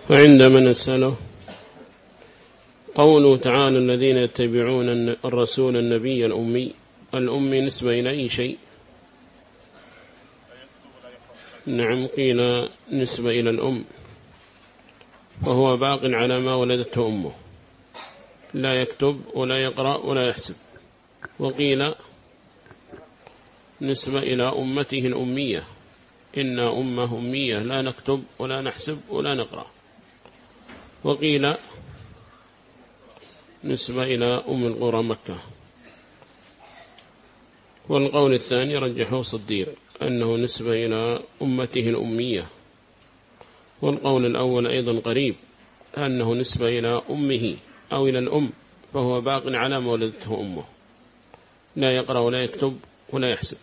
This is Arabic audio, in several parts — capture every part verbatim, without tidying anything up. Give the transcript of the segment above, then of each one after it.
وعندما نسأله قوله تعالى الذين يتبعون الرسول النبي الأمي، الأمي نسبة إلى أي شيء؟ نعم، قيل نسبة إلى الأم، وهو باق على ما ولدته أمه، لا يكتب ولا يقرأ ولا يحسب. وقيل نسبة إلى أمته الأمية، إن أمه أمية لا نكتب ولا نحسب ولا نقرأ. وقيل نسبة إلى أم القرى مكة. والقول الثاني رجحه صديق أنه نسبة إلى أمته الأمية. والقول الأول أيضا قريب أنه نسبة إلى أمه أو إلى الأم، فهو باق على ما ولدته أمه، لا يقرأ ولا يكتب ولا يحسب.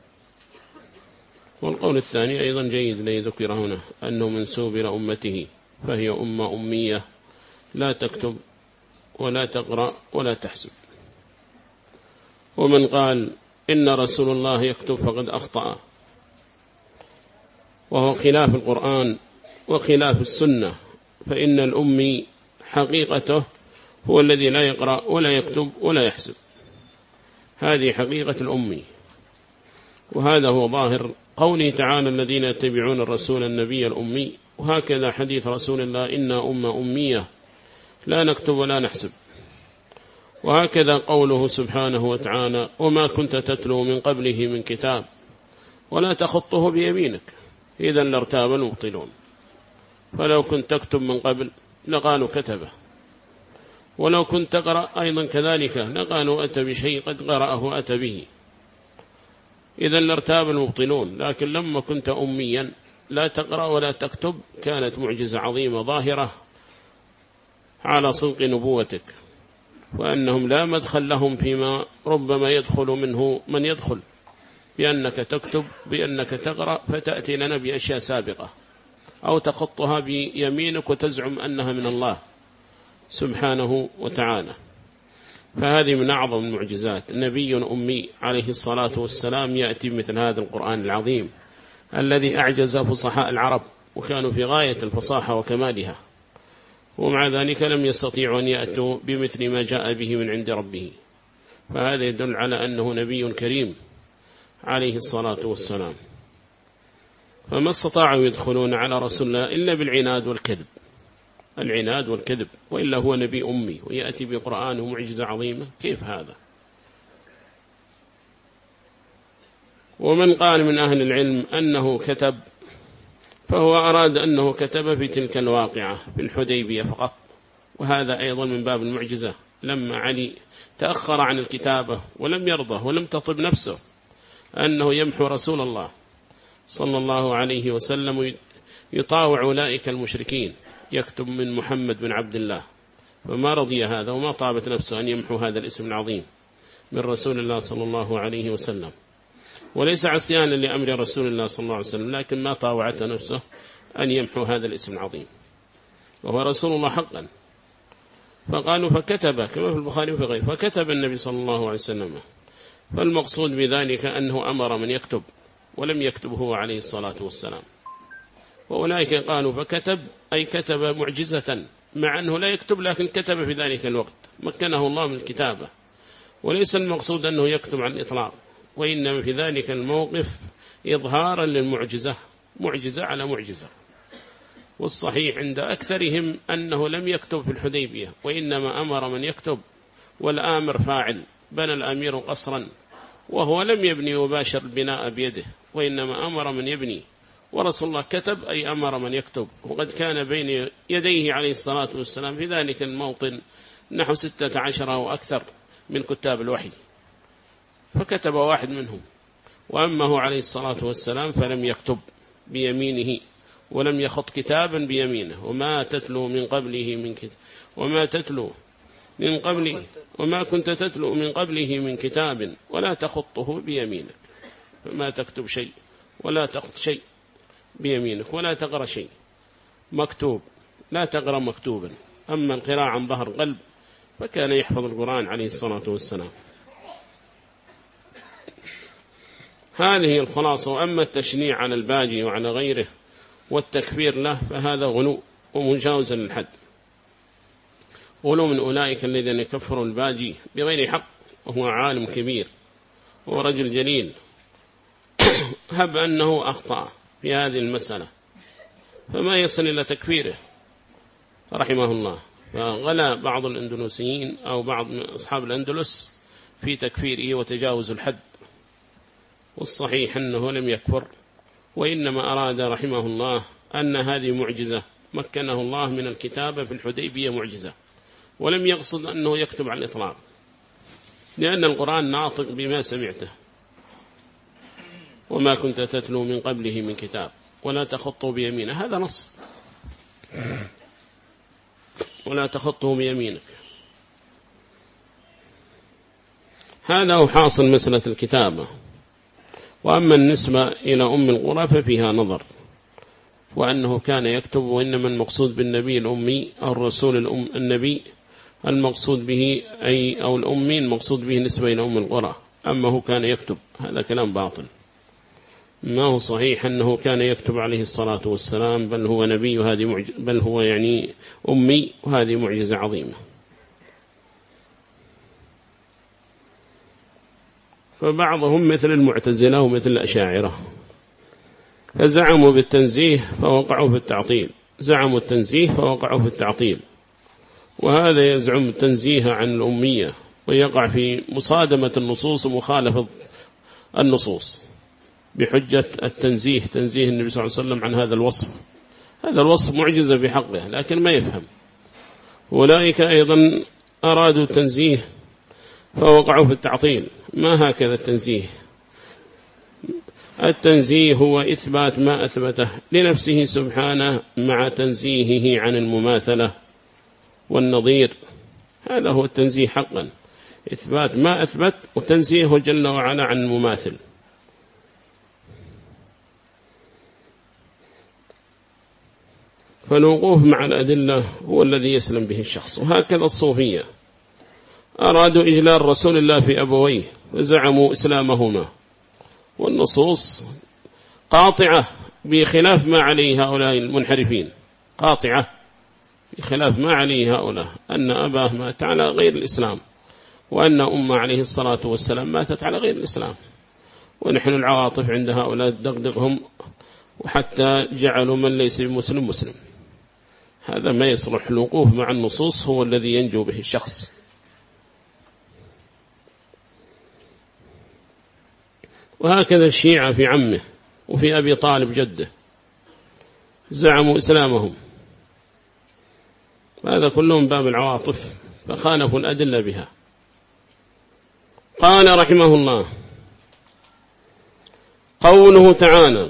والقول الثاني أيضا جيد الذي ذكر هنا أنه منسوب إلى أمته، فهي أمة أمية لا تكتب ولا تقرأ ولا تحسب. ومن قال إن رسول الله يكتب فقد أخطأ، وهو خلاف القرآن وخلاف السنة، فإن الأمي حقيقته هو الذي لا يقرأ ولا يكتب ولا يحسب، هذه حقيقة الأمي. وهذا هو ظاهر قوله تعالى الذين يتبعون الرسول النبي الأمي، وهكذا حديث رسول الله إنا أمة أمية لا نكتب ولا نحسب. وهكذا قوله سبحانه وتعالى وما كنت تتلو من قبله من كتاب ولا تخطه بيمينك إذا لارتاب المبطلون. فلو كنت تكتب من قبل لقالوا كتبه، ولو كنت تقرأ أيضا كذلك لقالوا أتى بشيء قد قرأه أتى به، إذا لارتاب المبطلون. لكن لما كنت أميا لا تقرأ ولا تكتب كانت معجزة عظيمة ظاهرة على صدق نبوتك، وأنهم لا مدخل لهم فيما ربما يدخل منه من يدخل، بأنك تكتب بأنك تقرأ فتأتي لنا بأشياء سابقة أو تخطها بيمينك وتزعم أنها من الله سبحانه وتعالى. فهذه من أعظم المعجزات. نبي أمي عليه الصلاة والسلام يأتي مثل هذا القرآن العظيم الذي أعجز فصحاء العرب، وكانوا في غاية الفصاحة وكمالها، ومع ذلك لم يستطيعوا أن يأتوا بمثل ما جاء به من عند ربه. فهذا يدل على أنه نبي كريم عليه الصلاة والسلام. فما استطاعوا يدخلون على رسول الله إلا بالعناد والكذب، العناد والكذب، وإلا هو نبي أمي ويأتي بقرآن ومعجزة عظيمة، كيف هذا؟ ومن قال من أهل العلم أنه كتب فهو أراد أنه كتب في تلك الواقعة في الحديبية فقط، وهذا أيضا من باب المعجزة. لما علي تأخر عن الكتابة ولم يرضى ولم تطب نفسه أنه يمحو رسول الله صلى الله عليه وسلم يطاوع أولئك المشركين يكتب من محمد بن عبد الله، فما رضي هذا وما طابت نفسه أن يمحو هذا الاسم العظيم من رسول الله صلى الله عليه وسلم، وليس عصيانا لأمر رسول الله صلى الله عليه وسلم، لكن ما طاوعت نفسه أن يمحو هذا الاسم العظيم وهو رسول الله حقا. فقالوا فكتب كما في البخاري وفي غيره، فكتب النبي صلى الله عليه وسلم. فالمقصود بذلك أنه أمر من يكتب ولم يكتب هو عليه الصلاة والسلام. وأولئك قالوا فكتب أي كتب معجزة، مع أنه لا يكتب لكن كتب في ذلك الوقت، مكنه الله من الكتابة. وليس المقصود أنه يكتب على الإطلاق، وإنما في ذلك الموقف إظهارا للمعجزة، معجزة على معجزة. والصحيح عند أكثرهم أنه لم يكتب في الحديبية، وإنما أمر من يكتب، والآمر فاعل. بنى الأمير قصرا وهو لم يبني وباشر البناء بيده، وإنما أمر من يبني، ورسول الله كتب أي أمر من يكتب. وقد كان بين يديه عليه الصلاة والسلام في ذلك الموطن نحو ستة عشر أو أكثر من كتاب الوحي، فكتب واحد منهم. وأما هو عليه الصلاة والسلام فلم يكتب بيمينه ولم يخط كتابا بيمينه، وما تتلو من قبله من كتاب وما تتلو من قبله وما كنت تتلو من قبله من كتاب ولا تخطه بيمينك، فما تكتب شيء ولا تخط شيء بيمينك ولا تقرأ شيء مكتوب، لا تقرأ مكتوبا. أما القراءة عن ظهر قلب فكان يحفظ القرآن عليه الصلاة والسلام. هذه الخلاصة. وأما التشنيع على الباجي وعلى غيره والتكفير له فهذا غلو ومجاوزا للحد. ولو من أولئك الذين يكفروا الباجي بغير حق وهو عالم كبير ورجل جليل، هب أنه أخطأ في هذه المسألة فما يصل إلى تكفيره رحمه الله. فغلا بعض الأندلسيين أو بعض أصحاب الأندلس في تكفيره وتجاوز الحد، والصحيح أنه لم يكفر، وإنما أراد رحمه الله أن هذه معجزة مكنه الله من الكتابة في الحديبية معجزة، ولم يقصد أنه يكتب على الإطلاق، لأن القرآن ناطق بما سمعته. وما كنت تتلو من قبله من كتاب ولا تخطه بيمينه، هذا نص، ولا تخطه بيمينك. هذا هو حاصل مسألة الكتابة. وأما النسبة إلى أم القرى ففيها نظر، وأنه كان يكتب، وإنما المقصود بالنبي الأمي أو الرسول الأم النبي المقصود به أي أو الأمي المقصود به نسبة إلى أم القرى. أما هو كان يكتب، هذا كلام باطل، ما هو صحيح أنه كان يكتب عليه الصلاة والسلام، بل هو نبي وهذه معجزة، بل هو يعني أمي وهذه معجزة عظيمة. فبعضهم مثل المعتزلة ومثل الأشاعرة فزعموا بالتنزيه فوقعوا في التعطيل، زعموا التنزيه فوقعوا في التعطيل. وهذا يزعم التنزيه عن الأمية ويقع في مصادمة النصوص ومخالفة النصوص بحجة التنزيه، تنزيه النبي صلى الله عليه وسلم عن هذا الوصف. هذا الوصف معجزة في حقه لكن ما يفهم. أولئك أيضا أرادوا التنزيه فوقعوا في التعطيل. ما هكذا التنزيه. التنزيه هو إثبات ما أثبته لنفسه سبحانه مع تنزيهه عن المماثلة والنظير. هذا هو التنزيه حقا، إثبات ما أثبت وتنزيهه جل وعلا عن المماثل. فالوقوف مع الأدلة هو الذي يسلم به الشخص. وهكذا الصوفية أرادوا إجلال رسول الله في أبويه وزعموا إسلامهما، والنصوص قاطعة بخلاف ما عليه هؤلاء المنحرفين، قاطعة بخلاف ما عليه هؤلاء، أن أباه مات على غير الإسلام، وأن أمه عليه الصلاة والسلام ماتت على غير الإسلام. ونحن العواطف عند هؤلاء دغدغهم، وحتى جعلوا من ليس بمسلم مسلم. هذا ما يصلح. الوقوف مع النصوص هو الذي ينجو به الشخص. وهكذا الشيعة في عمه وفي أبي طالب جده زعموا إسلامهم، هذا كلهم باب العواطف، فخالفوا الأدلة بها. قال رحمه الله: قوله تعالى: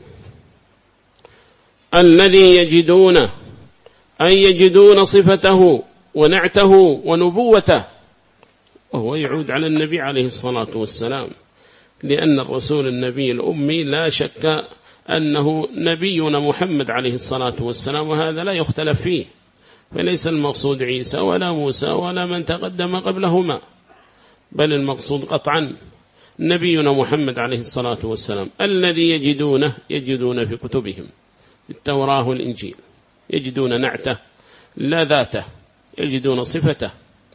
الذي يجدون، أي يجدون صفته ونعته ونبوته، وهو يعود على النبي عليه الصلاة والسلام، لأن الرسول النبي الأمي لا شك أنه نبينا محمد عليه الصلاة والسلام، وهذا لا يختلف فيه. فليس المقصود عيسى ولا موسى ولا من تقدم قبلهما، بل المقصود قطعا نبينا محمد عليه الصلاة والسلام. الذي يجدونه يجدون في كتبهم التوراة والإنجيل، يجدون نعته لا ذاته، يجدون صفته.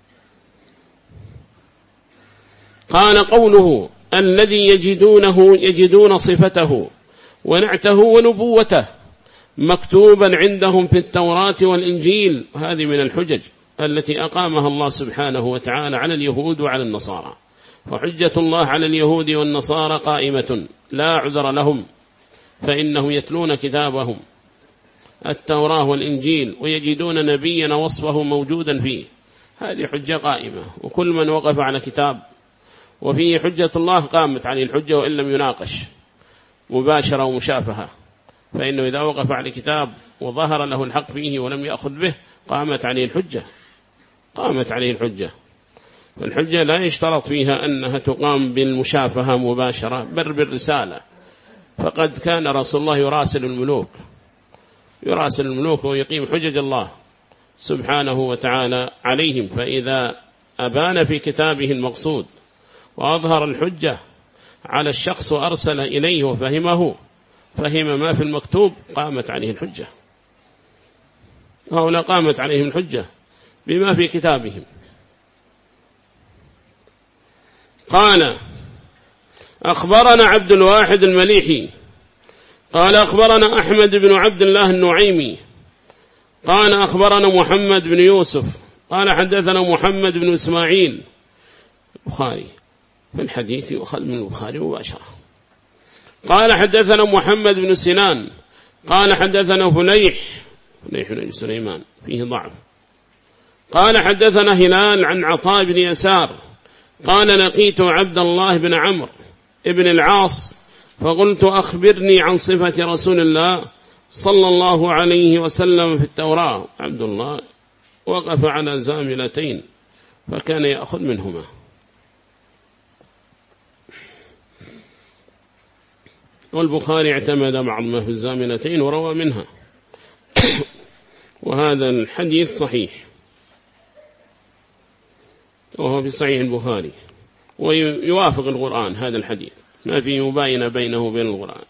قال قوله: الذي يجدونه يجدون صفته ونعته ونبوته مكتوبا عندهم في التوراة والإنجيل. هذه من الحجج التي أقامها الله سبحانه وتعالى على اليهود وعلى النصارى. وحجة الله على اليهود والنصارى قائمة لا عذر لهم، فإنهم يتلون كتابهم التوراة والإنجيل ويجدون نبينا وصفه موجودا فيه. هذه حجة قائمة، وكل من وقف على كتاب وفيه حجة الله قامت عليه الحجة، وإن لم يناقش مباشرة ومشافهة، فإنه إذا وقف على كتاب وظهر له الحق فيه ولم يأخذ به قامت عليه الحجة، قامت عليه الحجة. فالحجة لا يشترط فيها أنها تقام بالمشافهة مباشرة، بل بالرسالة. فقد كان رسول الله يراسل الملوك، يراسل الملوك ويقيم حجج الله سبحانه وتعالى عليهم. فإذا أبان في كتابه المقصود وأظهر الحجة على الشخص وأرسل إليه وفهمه، فهم ما في المكتوب، قامت عليه الحجة. هؤلاء قامت عليهم الحجة بما في كتابهم. قال أخبرنا عبد الواحد المليحي قال أخبرنا أحمد بن عبد الله النعيمي قال أخبرنا محمد بن يوسف قال حدثنا محمد بن إسماعيل البخاري في الحديث يؤخذ من البخاري مباشرة. قال حدثنا محمد بن سنان قال حدثنا فليح فليح بن سليمان فيه ضعف. قال حدثنا هلال عن عطاء بن يسار قال لقيت عبد الله بن عمرو ابن العاص فقلت أخبرني عن صفة رسول الله صلى الله عليه وسلم في التوراة. عبد الله وقف على زاملتين فكان يأخذ منهما. والبخاري اعتمد بعض ما في الزاملتين وروى منها وهذا الحديث صحيح وهو في صحيح البخاري ويوافق القرآن. هذا الحديث ما في مباينة بينه وبين القرآن،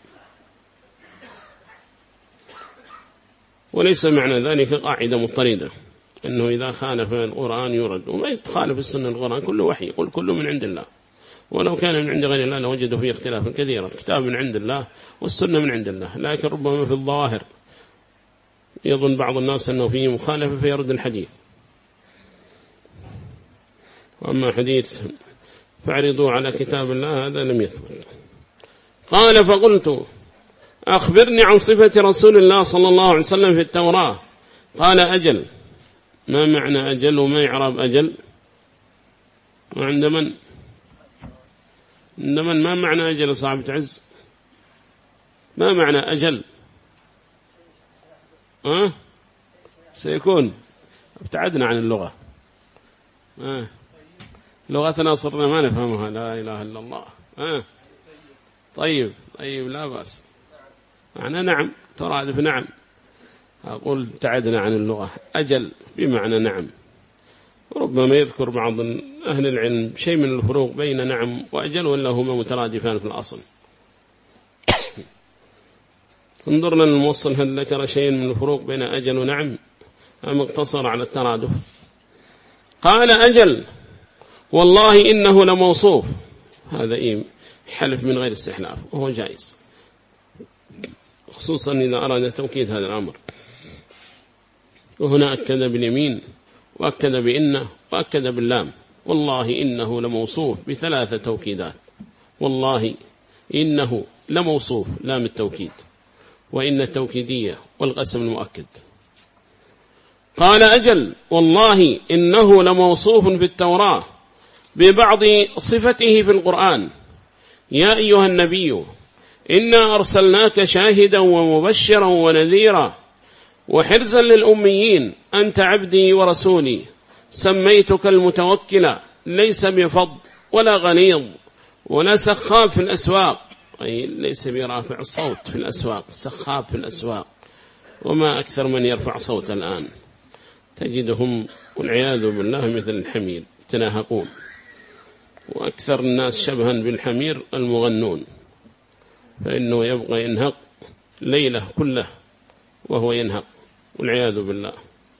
وليس معنى ذلك قاعدة مضطردة أنه إذا خالف القرآن يرد، وما يتخالف السنة القرآن كله وحي، يقول كله من عند الله، ولو كان من عند غير الله لوجدوا فيه اختلافا كثيرا. الكتاب من عند الله والسنة من عند الله، لكن ربما في الظواهر يظن بعض الناس أنه فيه مخالفة فيرد الحديث. وأما حديث فاعرضوا على كتاب الله هذا لم يثبت. قال فقلت أخبرني عن صفة رسول الله صلى الله عليه وسلم في التوراة. قال أجل. ما معنى أجل وما يعرب أجل؟ وعند من؟ عند من؟ ما معنى أجل صاحب عز؟ ما معنى أجل؟ أه؟ سيكون. ابتعدنا عن اللغة. أه؟ لغتنا صرنا ما نفهمها. لا إله إلا الله. أه؟ طيب طيب لا بأس. معنى نعم ترادف نعم. أقول ابتعدنا عن اللغة. أجل بمعنى نعم. ربما يذكر بعض أهل العلم شيء من الفروق بين نعم وأجل ولا هما مترادفان في الأصل. انظرنا الموصل هل ذكر شيء من الفروق بين أجل ونعم أم اقتصر على الترادف؟ قال أجل والله إنه لموصوف. هذا إيه حلف من غير استحلاف وهو جائز، خصوصا إذا أراد توكيد هذا الأمر. وهنا أكد باليمين وأكد بإنه وأكد باللام. والله إنه لموصوف بثلاثة توكيدات. والله إنه لموصوف لام التوكيد وإن التوكيدية والقسم المؤكد. قال أجل والله إنه لموصوف في التوراة ببعض صفته في القرآن. يا أيها النبي إنا أرسلناك شاهدا ومبشرا ونذيرا وحرزا للأميين أنت عبدي ورسولي سميتك المتوكل ليس بفض ولا غليظ ولا سخاب في الأسواق، أي ليس برافع الصوت في الأسواق، سخاب في الأسواق. وما أكثر من يرفع صوت الآن تجدهم والعياذ بالله مثل الحمير تناهقون، وأكثر الناس شبها بالحمير المغنون، فإنه يبقى ينهق ليلة كله وهو ينهق والعياذ بالله.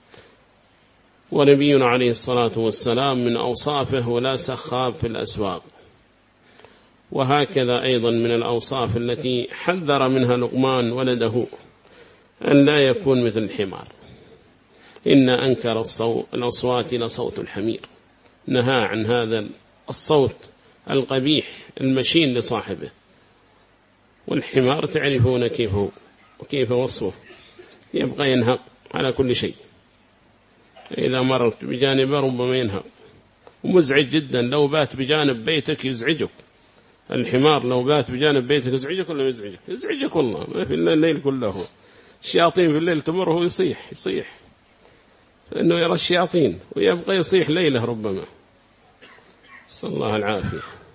ونبينا عليه الصلاة والسلام من أوصافه ولا سخاب في الأسواق. وهكذا أيضا من الأوصاف التي حذر منها لقمان ولده أن لا يكون مثل الحمار. إن أنكر الأصوات لصوت الحمير، نهى عن هذا الصوت القبيح المشين لصاحبه. والحمار تعرفون كيف هو وكيف وصفه، يبقى ينهق على كل شيء. إذا مرت بجانبه ربما ينهق، ومزعج جدا. لو بات بجانب بيتك يزعجك. الحمار لو بات بجانب بيتك يزعجك ولا يزعجك؟ يزعجك والله. ما في الليل كله الشياطين في الليل تمر وهو يصيح يصيح لأنه يرى الشياطين ويبقى يصيح ليلة ربما. صلى الله العافية.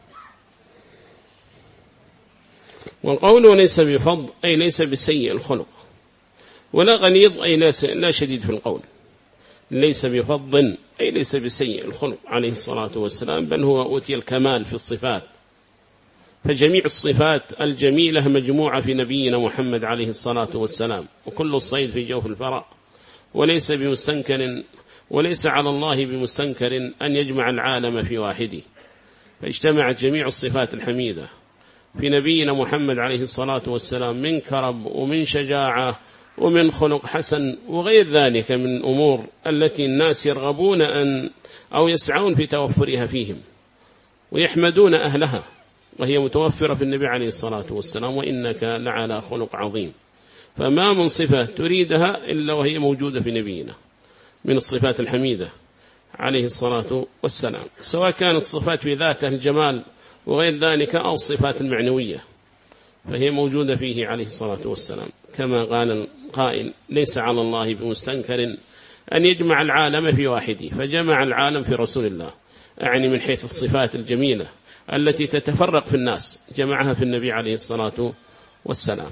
وقوله ليس بفض أي ليس بسيء الخلق، ولا غليظ أي لا شديد في القول. ليس بفض أي ليس بسيء الخلق عليه الصلاة والسلام، بل هو أوتي الكمال في الصفات. فجميع الصفات الجميلة مجموعة في نبينا محمد عليه الصلاة والسلام. وكل الصيد في جوف الفراء وليس بمستنكر وليس على الله بمستنكر أن يجمع العالم في واحده، فاجتمعت جميع الصفات الحميدة في نبينا محمد عليه الصلاة والسلام من كرم ومن شجاعة ومن خلق حسن وغير ذلك من أمور التي الناس يرغبون أن أو يسعون في توفرها فيهم ويحمدون أهلها، وهي متوفرة في النبي عليه الصلاة والسلام، وإنك لعلى خلق عظيم. فما من صفة تريدها إلا وهي موجودة في نبينا من الصفات الحميدة عليه الصلاة والسلام، سواء كانت صفات في ذاته الجمال وغير ذلك أو الصفات المعنوية، فهي موجودة فيه عليه الصلاة والسلام، كما قال القائل: ليس على الله بمستنكر أن يجمع العالم في واحده، فجمع العالم في رسول الله، أعني من حيث الصفات الجميلة التي تتفرق في الناس جمعها في النبي عليه الصلاة والسلام.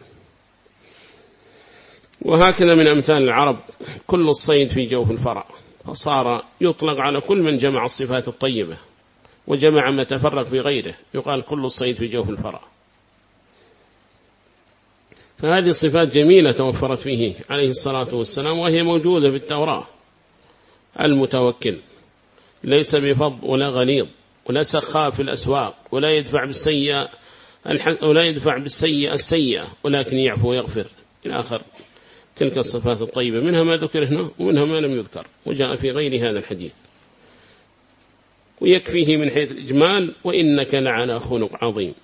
وهكذا من أمثال العرب كل الصيد في جوف الفرع، فصار يطلق على كل من جمع الصفات الطيبة وجمع ما تفرق في غيره، يقال كل الصيد في جوف الفرع. فهذه صفات جميلة توفرت فيه عليه الصلاة والسلام، وهي موجودة في التوراة. المتوكل ليس بفض ولا غليظ ولا سخاف في الأسواق ولا يدفع بالسيئة ولا يدفع بالسيئة السيئة، ولكن يعفو ويغفر إلى آخر تلك الصفات الطيبة، منها ما ذكر هنا ومنها ما لم يذكر وجاء في غير هذا الحديث. ويكفيه من حيث الإجمال: وإنك لعلى خلق عظيم.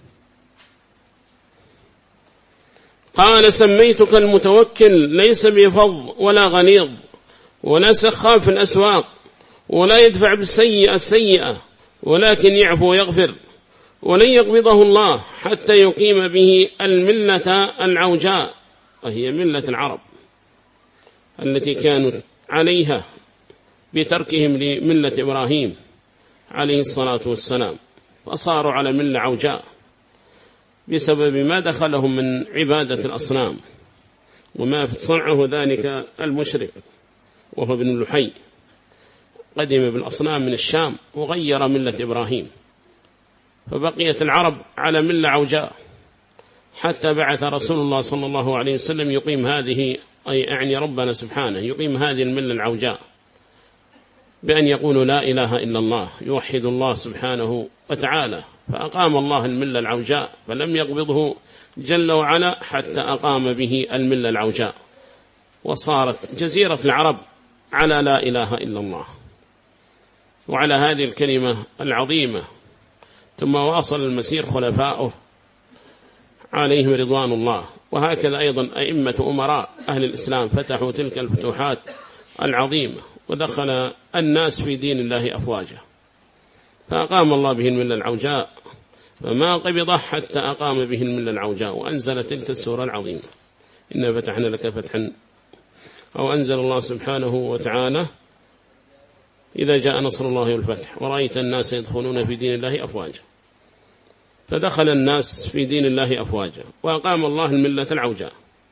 قال: سميتك المتوكل ليس بفظ ولا غليظ ولا سخاف في الأسواق ولا يدفع بالسيئة السيئة، ولكن يعفو ويغفر، ولن يقبضه الله حتى يقيم به الملة العوجاء، وهي ملة العرب التي كانوا عليها بتركهم لملة إبراهيم عليه الصلاة والسلام، فصاروا على ملة عوجاء بسبب ما دخلهم من عبادة الأصنام، وما صنعه ذلك المشرك وهو ابن لحي، قدم بالأصنام من الشام وغير ملة إبراهيم، فبقيت العرب على ملة عوجاء حتى بعث رسول الله صلى الله عليه وسلم يقيم هذه، أي أعني ربنا سبحانه يقيم هذه الملة العوجاء بأن يقولوا لا إله إلا الله، يوحد الله سبحانه وتعالى، فأقام الله الملة العوجاء، فلم يقبضه جل وعلا حتى أقام به الملة العوجاء، وصارت جزيرة العرب على لا إله إلا الله وعلى هذه الكلمة العظيمة. ثم واصل المسير خلفاؤه عليهم رضوان الله، وهكذا أيضا أئمة أمراء أهل الإسلام فتحوا تلك الفتوحات العظيمة ودخل الناس في دين الله أفواجا، فأقام الله به الملة العوجاء، فما قبضه حتى أقام به الملة العوجاء، وأنزل تلك السورة العظيمة: إنا فتحنا لك فتحا، أو أنزل الله سبحانه وتعالى: إذا جاء نصر الله والفتح ورأيت الناس يدخلون في دين الله أفواجا، فدخل الناس في دين الله أفواجا، وأقام الله الملة العوجاء.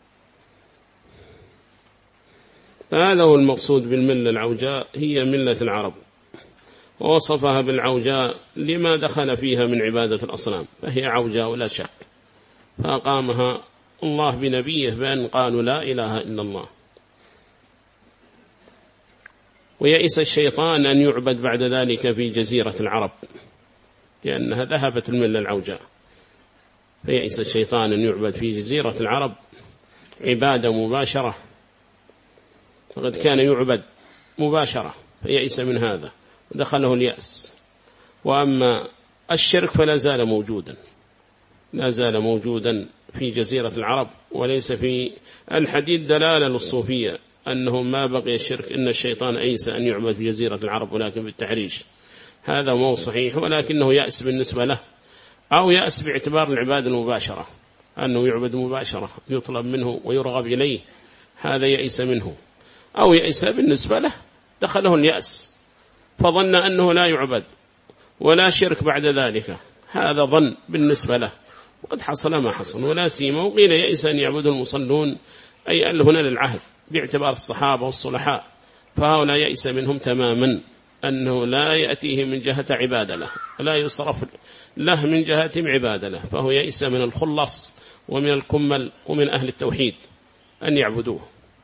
فهذا هو المقصود بالملة العوجاء، هي ملة العرب، ووصفها بالعوجاء لما دخل فيها من عبادة الأصنام، فهي عوجاء ولا شك، فأقامها الله بنبيه بأن قالوا لا إله إلا الله. ويئس الشيطان أن يعبد بعد ذلك في جزيرة العرب، لأنها ذهبت الملة العوجاء، فيئس الشيطان أن يعبد في جزيرة العرب عبادة مباشرة، فقد كان يعبد مباشرة، فيئس من هذا ودخله اليأس. وأما الشرك فلا زال موجودا، لا زال موجودا في جزيرة العرب، وليس في الحديث دلالة للصوفية أنه ما بقي الشرك، إن الشيطان أيس أن يعبد في جزيرة العرب ولكن بالتحريش، هذا مو صحيح، ولكنه يأس بالنسبة له، أو يأس باعتبار العبادة المباشرة، أنه يعبد مباشرة يطلب منه ويرغب إليه، هذا يأس منه، أو يأس بالنسبة له دخله اليأس فظن أنه لا يعبد ولا شرك بعد ذلك، هذا ظن بالنسبة له، وقد حصل ما حصل ولا سيما. وقيل يأس أن يعبد المصلون، أي أن هنا للعهد باعتبار الصحابة والصلحاء، فهؤلاء يأس منهم تماما، أنه لا يأتيه من جهة عبادة له ولا يصرف له من جهتهم عبادة له، فهو يأس من الخلص ومن الكمل ومن أهل التوحيد أن يعبدوه.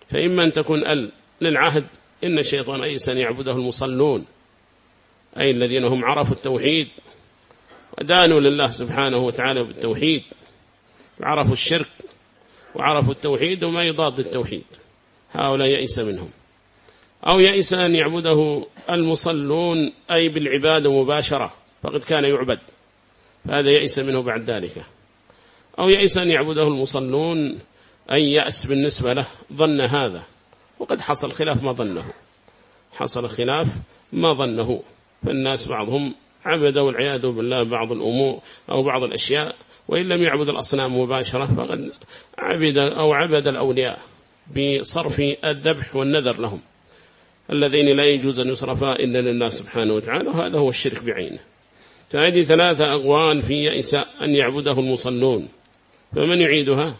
فإما أن تكون ال للعهد، إن الشيطان أيس أن يعبده المصلون، أي الذين هم عرفوا التوحيد ودانوا لله سبحانه وتعالى بالتوحيد، عرفوا الشرك وعرفوا التوحيد وما يضاد التوحيد، هؤلاء يئس منهم. أو يئس أن يعبده المصلون أي بالعبادة مباشرة، فقد كان يعبد، فهذا يئس منه بعد ذلك. أو يئس أن يعبده المصلون أي يأس بالنسبة له، ظن هذا، وقد حصل خلاف ما ظنه، حصل خلاف ما ظنه، فالناس بعضهم عبد والعياذ بالله بعض الأمور أو بعض الأشياء، وإن لم يعبد الأصنام مباشرة فقد عبد أو عبد الأولياء بصرف الذبح والنذر لهم، الذين لا يجوز أن يصرفا إلا لله سبحانه وتعالى، وهذا هو الشرك بعينه. فهذه ثلاثة أقوال في يئس أن يعبده المصلون، فمن يعيدها؟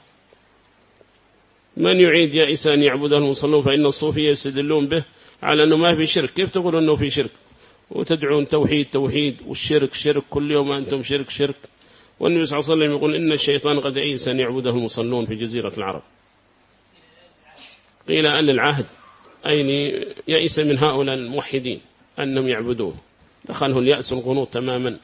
من يعيد يئس أن يعبده المصلون؟ فإن الصوفية يستدلون به على أنه ما في شرك. كيف تقول أنه في شرك وتدعون توحيد توحيد والشرك شرك، كل يوم أنتم شرك شرك؟ والنبي صلى الله عليه وسلم يقول إن الشيطان قد يئس أن يعبده المصلون في جزيرة العرب. قيل أن العهد أي يئس من هؤلاء الموحدين أنهم يعبدوه، دخله اليأس القنوط تماما.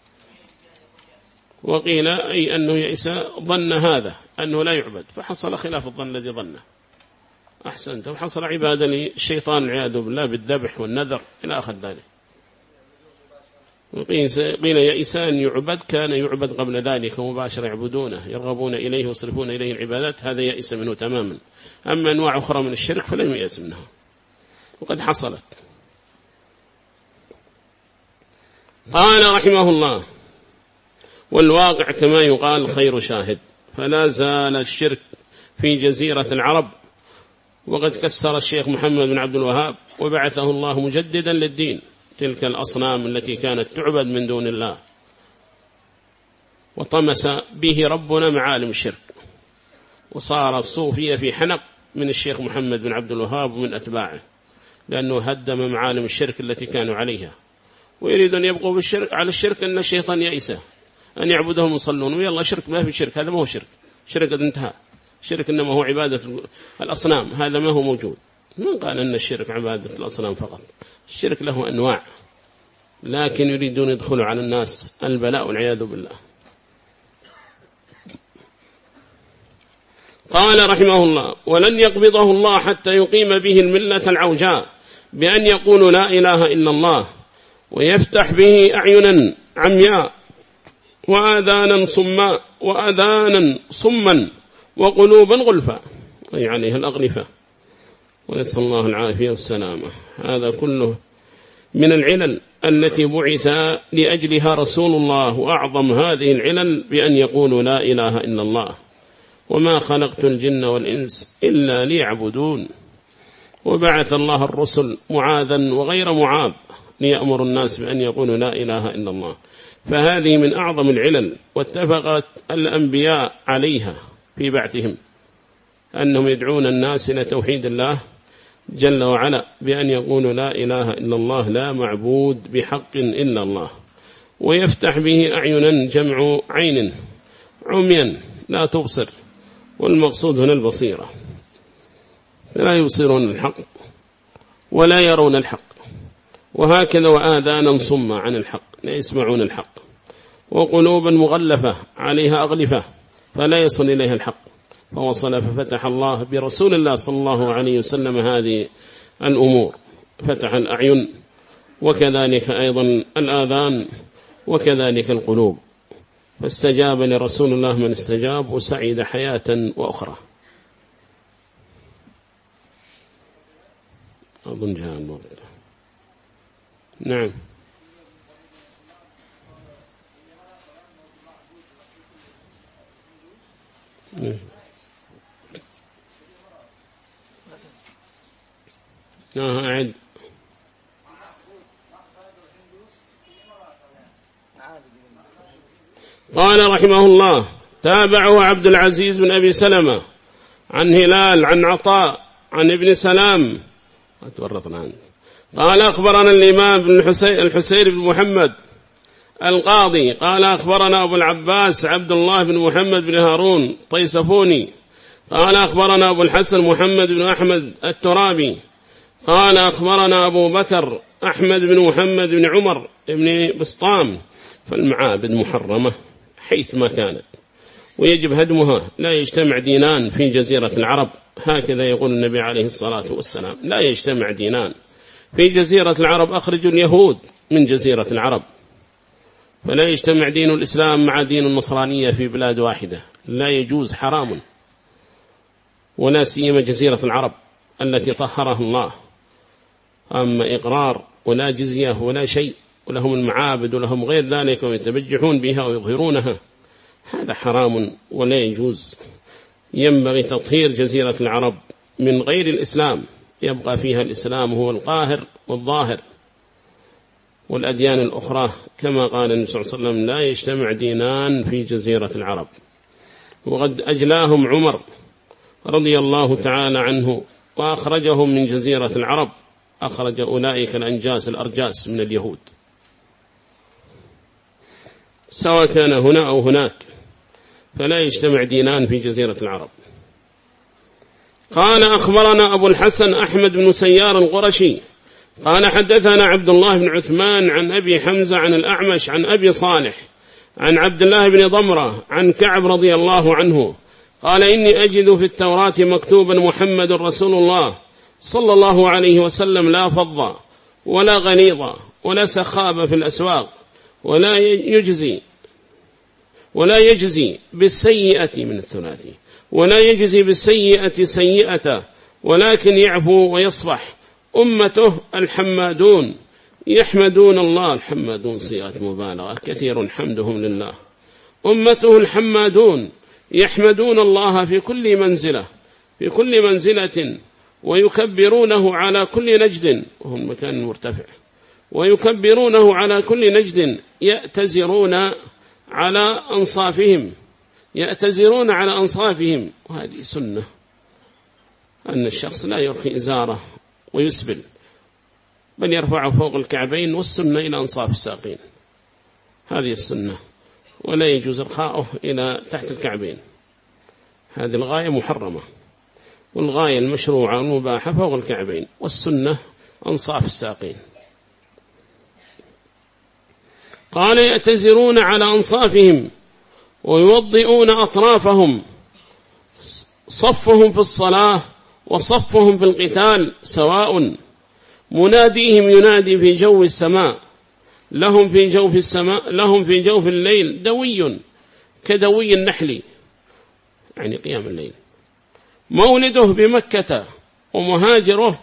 وقيل أي أنه يئس ظن هذا أنه لا يعبد، فحصل خلاف الظن الذي ظنه. أحسنت، وحصل عبادة للشيطان العياذ بالله بالذبح والنذر إلى آخر ذلك. قيل يئس أن يعبد، كان يعبد قبل ذلك مباشرة، يعبدونه يرغبون إليه ويصرفون إليه العبادات، هذا يئس منه تماما. أما أنواع أخرى من الشرك فلم يئس منها، وقد حصلت. قال رحمه الله: والواقع كما يقال خير شاهد، فلا زال الشرك في جزيرة العرب، وقد كسر الشيخ محمد بن عبد الوهاب وبعثه الله مجددا للدين تلك الأصنام التي كانت تعبد من دون الله، وطمس به ربنا معالم الشرك، وصار الصوفية في حنق من الشيخ محمد بن عبد الوهاب ومن أتباعه، لأنه هدم معالم الشرك التي كانوا عليها، ويريد أن يبقوا بالشرك على الشرك، أن الشيطان يئسه أن يعبده المصلون، ويلا شرك ما في شرك، هذا ما هو شرك، شرك قد انتهى، شرك إنما هو عبادة الأصنام، هذا ما هو موجود. من قال أن الشرك عبادة الأصنام فقط؟ الشرك له أنواع، لكن يريدون يدخلوا على الناس البلاء والعياذ بالله. قال رحمه الله: ولن يقبضه الله حتى يقيم به الملة العوجاء بأن يقول لا إله إلا الله، ويفتح به أعينا عمياء وآذانا صماء وآذانا صما وقلوبا غلفا، أي عليها الأغلفة، ونسأل الله العافية والسلامة. هذا كله من العلل التي بعث لأجلها رسول الله، وأعظم هذه العلل بأن يقولوا لا إله إلا الله، وما خلقت الجن والإنس إلا ليعبدون. وبعث الله الرسل معاذا وغير معاذ ليأمر الناس بأن يقولوا لا إله إلا الله، فهذه من أعظم العلل، واتفقت الأنبياء عليها في بعثهم، أنهم يدعون الناس إلى توحيد الله جل وعلا بأن يقولوا لا إله إلا الله، لا معبود بحق إلا الله، ويفتح به أعينا جمع عين عميا لا تبصر، والمقصود هنا البصيرة، لا يبصرون الحق ولا يرون الحق، وهكذا وآذانا صما عن الحق، لا يسمعون الحق، وقلوبا مغلفة عليها أغلفة فلا يصل إليها الحق، فوصل ففتح الله برسول الله صلى الله عليه وسلم هذه الأمور، فتح الأعين وكذلك أيضا الآذان وكذلك القلوب، فاستجاب لرسول الله من استجاب وسعيد حياة وأخرى. أظن جاء الوقت. نعم. نعم. آه أعد. قال رحمه الله: تابعه عبد العزيز بن أبي سلمة عن هلال عن عطاء عن ابن سلام. أتورطنا عنه. قال: أخبرنا الإمام بن الحسين, الحسين بن محمد القاضي قال: أخبرنا أبو العباس عبد الله بن محمد بن هارون طيسفوني قال أخبرنا أبو الحسن محمد بن أحمد الترابي قال أخبرنا أبو بكر أحمد بن محمد بن عمر بن بسطام فالمعابد محرمة حيث ما كانت ويجب هدمها، لا يجتمع دينان في جزيرة العرب، هكذا يقول النبي عليه الصلاة والسلام، لا يجتمع دينان في جزيرة العرب، أخرجوا اليهود من جزيرة العرب، فلا يجتمع دين الإسلام مع دين النصرانية في بلاد واحدة، لا يجوز، حرام، ولا سيما جزيرة العرب التي طهرها الله. أما إقرار ولا جزية ولا شيء، ولهم المعابد ولهم غير ذلك ويتبجحون بها ويظهرونها، هذا حرام ولا يجوز. ينبغي تطهير جزيرة العرب من غير الإسلام، يبقى فيها الإسلام هو القاهر والظاهر، والأديان الأخرى كما قال النبي صلى الله عليه وسلم لا يجتمع دينان في جزيرة العرب. وقد أجلاهم عمر رضي الله تعالى عنه وأخرجهم من جزيرة العرب، أخرج أولئك الأنجاس الأرجاس من اليهود، سواء كان هنا أو هناك، فلا يجتمع دينان في جزيرة العرب. قال أخبرنا أبو الحسن أحمد بن سيار القرشي قال حدثنا عبد الله بن عثمان عن أبي حمزة عن الأعمش عن أبي صالح عن عبد الله بن ضمرة عن كعب رضي الله عنه قال إني أجد في التوراة مكتوبا محمد رسول الله صلى الله عليه وسلم لا فضة ولا غليظة ولا سخاب في الأسواق ولا يجزي ولا يجزي بالسيئة من الثلاثي ولا يجزي بالسيئة سيئة ولكن يعفو ويصفح. أمته الحمادون يحمدون الله، الحمادون صيغة مبالغة كثير حمدهم لله. أمته الحمادون يحمدون الله في كل منزلة في كل منزلة ويكبرونه على كل نجد، وهو المكان المرتفع، ويكبرونه على كل نجد، يأتزرون على أنصافهم يأتزرون على أنصافهم. وهذه سنة أن الشخص لا يرخي إزاره ويسبل، بل يرفعه فوق الكعبين، والسنة إلى أنصاف الساقين، هذه السنة، ولا يجوز إرخاؤه إلى تحت الكعبين، هذه الغاية محرمة، والغاية المشروعة المباحة فوق الكعبين، والسنة أنصاف الساقين. قال يأتزرون على أنصافهم ويوضئون أطرافهم، صفهم في الصلاة وصفهم في القتال سواء، مناديهم ينادي في جو السماء، لهم في جوف السماء لهم في جوف الليل دوي كدوي النحل، يعني قيام الليل. مولده بمكة ومهاجره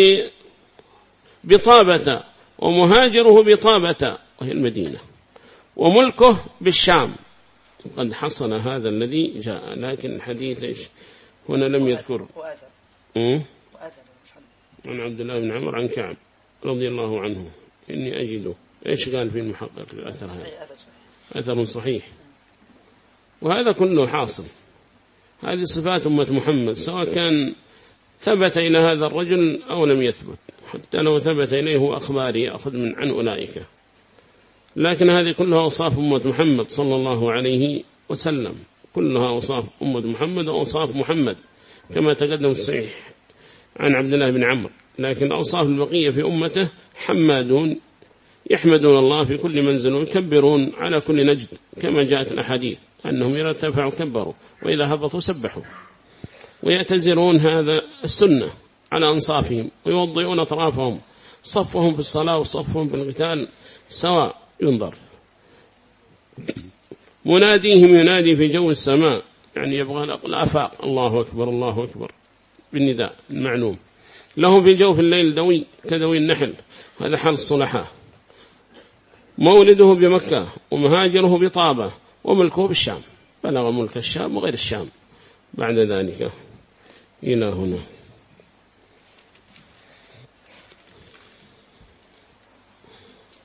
بطابة ومهاجره بطابة وهي المدينة، وملكه بالشام. قد حصل هذا الذي جاء، لكن الحديث إيش هنا لم يذكر. أمم عن عبد الله بن عمر عن كعب رضي الله عنه إني أجده. إيش قال في المحقق الأثر هذا؟ أثر صحيح، وهذا كله حاصل. هذه صفات أمة محمد، سواء كان ثبت إلى هذا الرجل أو لم يثبت، حتى لو ثبت إليه هو أخباري يأخذ من عن أولئك، لكن هذه كلها أوصاف أمة محمد صلى الله عليه وسلم، كلها أوصاف أمة محمد وأوصاف محمد كما تقدم الصحيح عن عبد الله بن عمرو. لكن أوصاف البقية في أمته حمادون يحمدون الله في كل منزل ويكبرون على كل نجد، كما جاءت الأحاديث أنهم إذا ارتفعوا كبروا وإذا هبطوا سبحوا. ويأتزرون هذا السنة على أنصافهم ويوضئون أطرافهم، صفهم في الصلاة وصفهم في القتال سواء ينظر. مناديهم ينادي في جو السماء، يعني يبغى الآفاق، الله أكبر الله أكبر بالنداء المعلوم. لهم في جوف الليل دوي كدوي النحل، هذا حال الصلحاء. مولده بمكة ومهاجره بطابة وملكه بالشام، بلغ ملك الشام وغير الشام بعد ذلك إلى هنا.